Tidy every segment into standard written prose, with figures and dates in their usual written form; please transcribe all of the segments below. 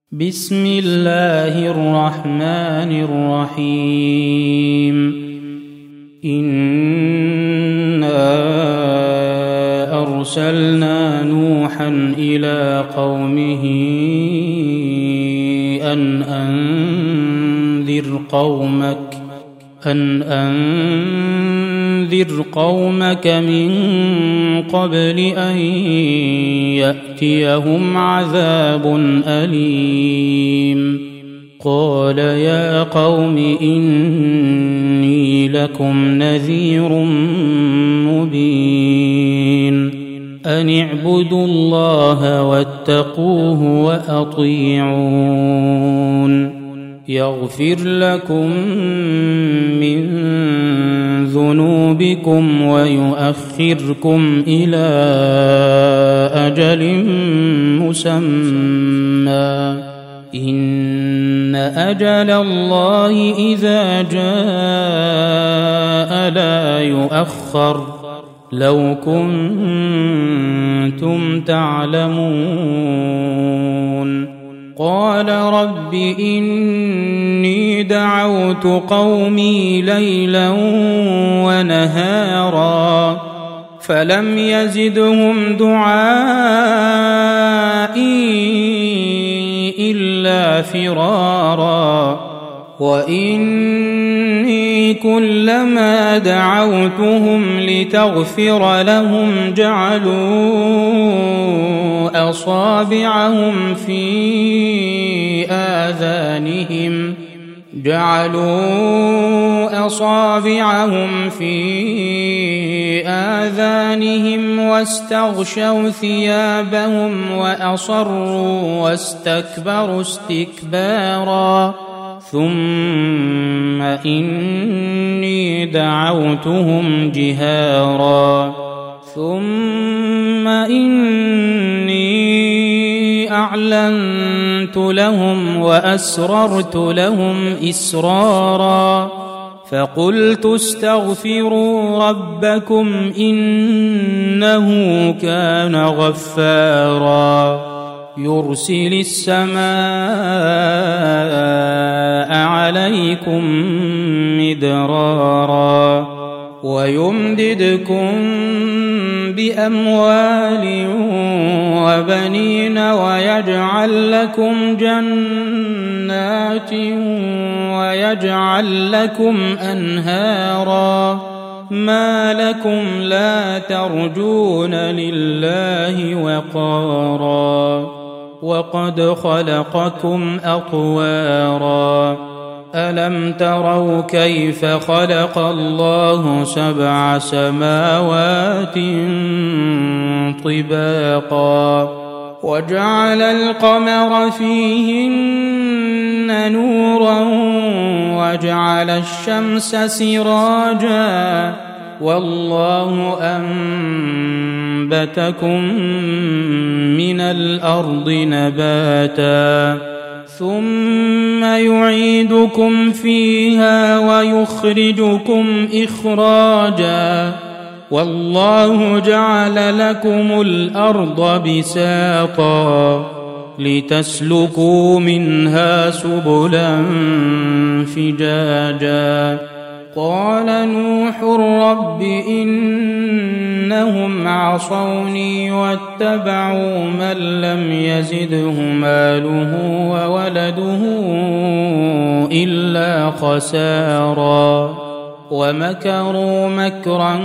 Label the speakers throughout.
Speaker 1: بسم الله الرحمن الرحيم. إنا أرسلنا نوحا إلى قومه أن أنذر قومك من قبل أن يأتيهم عذاب أليم. قال يا قوم إني لكم نذير مبين أن اعبدوا الله واتقوه وأطيعون يغفر لكم من ذنوبكم ويؤخركم إلى أجل مسمى إن أجل الله إذا جاء لا يؤخر لو كنتم تعلمون. قال رب إني دعوت قومي ليلا ونهارا فلم يزدهم دعائي إلا فرارا وإني كلما دعوتهم لتغفر لهم جعلوا أصابعهم في آذانهم واستغشوا ثيابهم وأصروا واستكبروا استكبارا ثم إني دعوتهم جهارا ثم إني أعلنت لهم وأسررت لهم إسرارا فقلت استغفروا ربكم إنه كان غفارا يرسل السماء عليكم مدرارا ويمددكم بأموال وبنين ويجعل لكم جنات ويجعل لكم أنهارا ما لكم لا ترجون لله وقارا وقد خلقكم أطوارا ألم تروا كيف خلق الله 7 سماوات طباقا وجعل القمر فيهن نورا وجعل الشمس سراجا والله أنبتكم من الأرض نباتا ثم يعيدكم فيها ويخرجكم إخراجا والله جعل لكم الأرض بساطا لتسلكوا منها سبلا فجاجا. قال نوح رب إنهم عصوني واتبعوا من لم يزده ماله وولده إلا خسارا ومكروا مكرا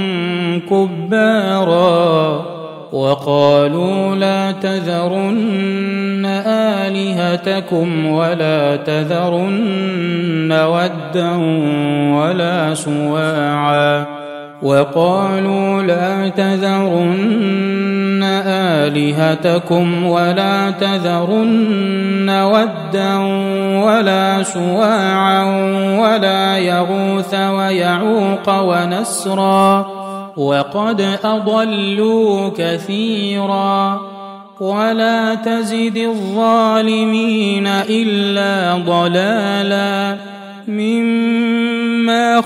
Speaker 1: كبارا وقالوا لا تذرن آلهتكم ولا تذرن ودا ولا سواعا وقالوا لا تذرن آلهتكم ولا تذرن ودا ولا سواعا ولا يغوث ويعوق ونسرا وقد أضلوا كثيرا ولا تزد الظالمين إلا ضلالا مما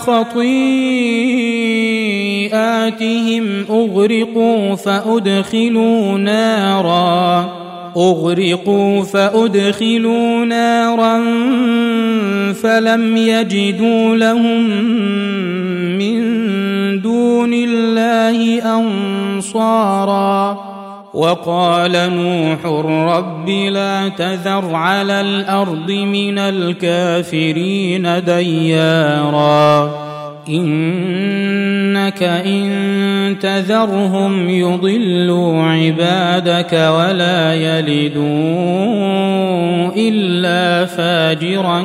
Speaker 1: خطيئاتهم أغرقوا فأدخلوا نارا أغرقوا فأدخلوا نارا فلم يجدوا لهم من دون الله أنصارا وقال نوح رب لا تذر على الأرض من الكافرين ديارا إنك إن تذرهم يضلوا عبادك ولا يلدوا إلا فاجرا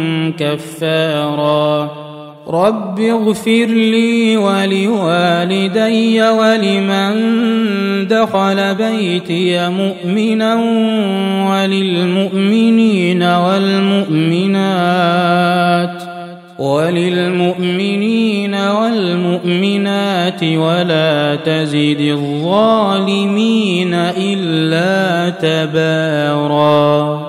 Speaker 1: كفارا رب اغفر لي ولوالدي ولمن دخل بيتي مؤمنا وللمؤمنين والمؤمنات ولا تزد الظالمين إلا تبارا.